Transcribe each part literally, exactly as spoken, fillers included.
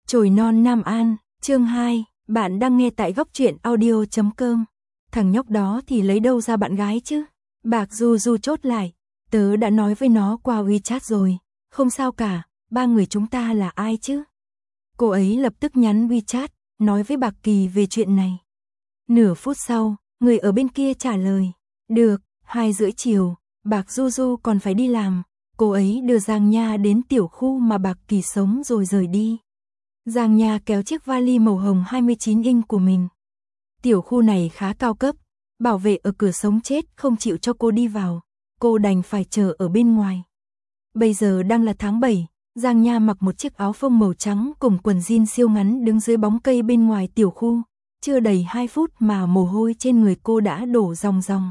Chồi non Nam An, chương hai, bạn đang nghe tại góc truyện audio chấm com. Thằng nhóc đó thì lấy đâu ra bạn gái chứ? Bạc Du Du chốt lại, tớ đã nói với nó qua WeChat rồi, không sao cả, ba người chúng ta là ai chứ? Cô ấy lập tức nhắn WeChat, nói với Bạc Kỳ về chuyện này. Nửa phút sau, người ở bên kia trả lời, được, hai rưỡi chiều, Bạc Du Du còn phải đi làm, cô ấy đưa Giang Nha đến tiểu khu mà Bạc Kỳ sống rồi rời đi. Giang Nha kéo chiếc vali màu hồng hai mươi chín inch của mình. Tiểu khu này khá cao cấp, bảo vệ ở cửa sống chết không chịu cho cô đi vào, cô đành phải chờ ở bên ngoài. Bây giờ đang là tháng bảy, Giang Nha mặc một chiếc áo phông màu trắng cùng quần jean siêu ngắn đứng dưới bóng cây bên ngoài tiểu khu, chưa đầy hai phút mà mồ hôi trên người cô đã đổ ròng ròng.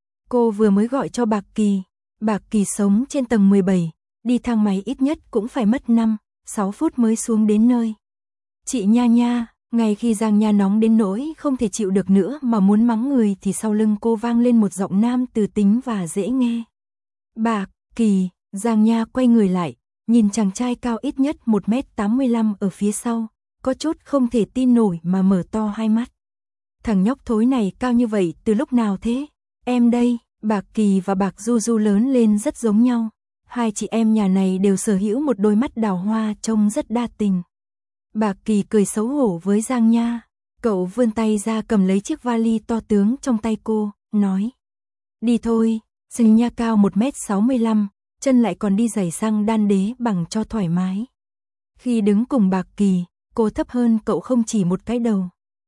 Cô vừa mới gọi cho Bạc Kỳ, Bạc Kỳ sống trên tầng mười bảy, đi thang máy ít nhất cũng phải mất năm, sáu phút mới xuống đến nơi. Chị Nha Nha, ngay khi Giang Nha nóng đến nỗi không thể chịu được nữa mà muốn mắng người thì sau lưng cô vang lên một giọng nam từ tính và dễ nghe. Bạc Kỳ, Giang Nha quay người lại, nhìn chàng trai cao ít nhất một mét tám mươi lăm ở phía sau, có chút không thể tin nổi mà mở to hai mắt. Thằng nhóc thối này cao như vậy từ lúc nào thế? Em đây, Bạc Kỳ và Bạc Du Du lớn lên rất giống nhau. Hai chị em nhà này đều sở hữu một đôi mắt đào hoa trông rất đa tình. Bạc Kỳ cười xấu hổ với Giang Nha, cậu vươn tay ra cầm lấy chiếc vali to tướng trong tay cô, nói. Đi thôi, Giang Nha cao một mét sáu mươi lăm, chân lại còn đi giày xăng đan đế bằng cho thoải mái. Khi đứng cùng Bạc Kỳ, cô thấp hơn cậu không chỉ một cái đầu.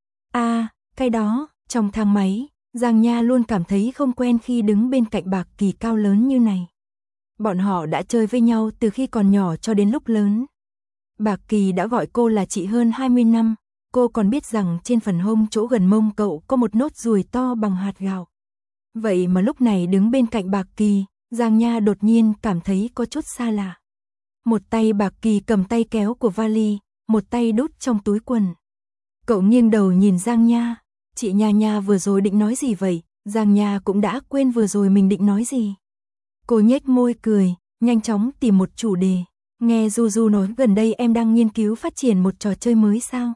À, cái đó, trong thang máy, Giang Nha luôn cảm thấy không quen khi đứng bên cạnh Bạc Kỳ cao lớn như này. Bọn họ đã chơi với nhau từ khi còn nhỏ cho đến lúc lớn. Bạc Kỳ đã gọi cô là chị hơn hai mươi năm, cô còn biết rằng trên phần hông chỗ gần mông cậu có một nốt ruồi to bằng hạt gạo. Vậy mà lúc này đứng bên cạnh Bạc Kỳ, Giang Nha đột nhiên cảm thấy có chút xa lạ. Một tay Bạc Kỳ cầm tay kéo của vali, một tay đút trong túi quần. Cậu nghiêng đầu nhìn Giang Nha, chị Nha Nha vừa rồi định nói gì vậy? Giang Nha cũng đã quên vừa rồi mình định nói gì. Cô nhếch môi cười, nhanh chóng tìm một chủ đề. Nghe Du Du nói gần đây em đang nghiên cứu phát triển một trò chơi mới sao?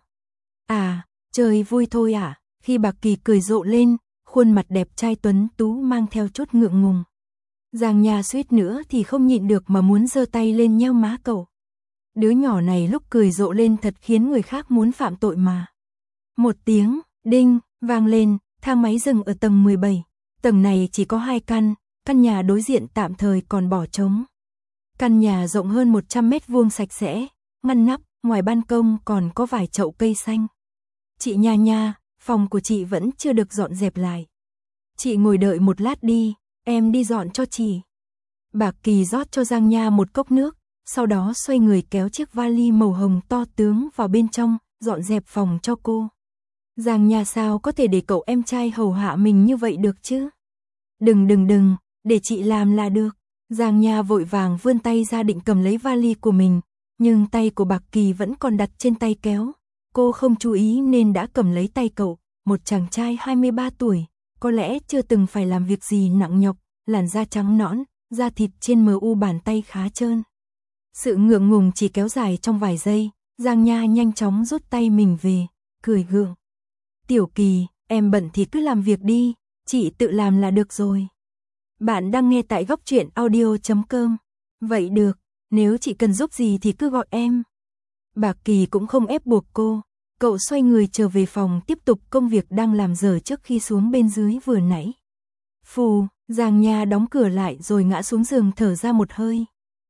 À, chơi vui thôi à? Khi Bạc Kỳ cười rộ lên, khuôn mặt đẹp trai tuấn tú mang theo chút ngượng ngùng. Giang Nha suýt nữa thì không nhịn được mà muốn giơ tay lên nhéo má cậu. Đứa nhỏ này lúc cười rộ lên thật khiến người khác muốn phạm tội mà. Một tiếng, đinh, vang lên, thang máy dừng ở tầng mười bảy. Tầng này chỉ có hai căn, căn nhà đối diện tạm thời còn bỏ trống. Căn nhà rộng hơn một trăm mét vuông sạch sẽ, ngăn nắp, ngoài ban công còn có vài chậu cây xanh. Chị Nha Nha, phòng của chị vẫn chưa được dọn dẹp lại. Chị ngồi đợi một lát đi, em đi dọn cho chị. Bạc Kỳ rót cho Giang Nha một cốc nước, sau đó xoay người kéo chiếc vali màu hồng to tướng vào bên trong, dọn dẹp phòng cho cô. Giang Nha sao có thể để cậu em trai hầu hạ mình như vậy được chứ? Đừng đừng đừng, để chị làm là được. Giang Nha vội vàng vươn tay ra định cầm lấy vali của mình, nhưng tay của Bạc Kỳ vẫn còn đặt trên tay kéo. Cô không chú ý nên đã cầm lấy tay cậu, một chàng trai hai mươi ba tuổi, có lẽ chưa từng phải làm việc gì nặng nhọc, làn da trắng nõn, da thịt trên mờ u bàn tay khá trơn. Sự ngượng ngùng chỉ kéo dài trong vài giây, Giang Nha nhanh chóng rút tay mình về, cười gượng. Tiểu Kỳ, em bận thì cứ làm việc đi, chị tự làm là được rồi. Bạn đang nghe tại góc truyện audio chấm com. Vậy được, nếu chị cần giúp gì thì cứ gọi em. Bạc Kỳ cũng không ép buộc cô, cậu xoay người trở về phòng tiếp tục công việc đang làm dở trước khi xuống bên dưới vừa nãy. Phù, Giang Nha đóng cửa lại rồi ngã xuống giường thở ra một hơi.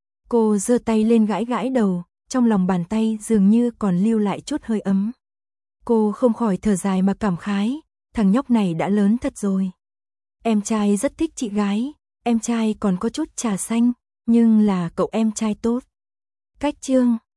Cô giơ tay lên gãi gãi đầu, trong lòng bàn tay dường như còn lưu lại chút hơi ấm. Cô không khỏi thở dài mà cảm khái, thằng nhóc này đã lớn thật rồi. Em trai rất thích chị gái, em trai còn có chút trà xanh, nhưng là cậu em trai tốt. Cách chương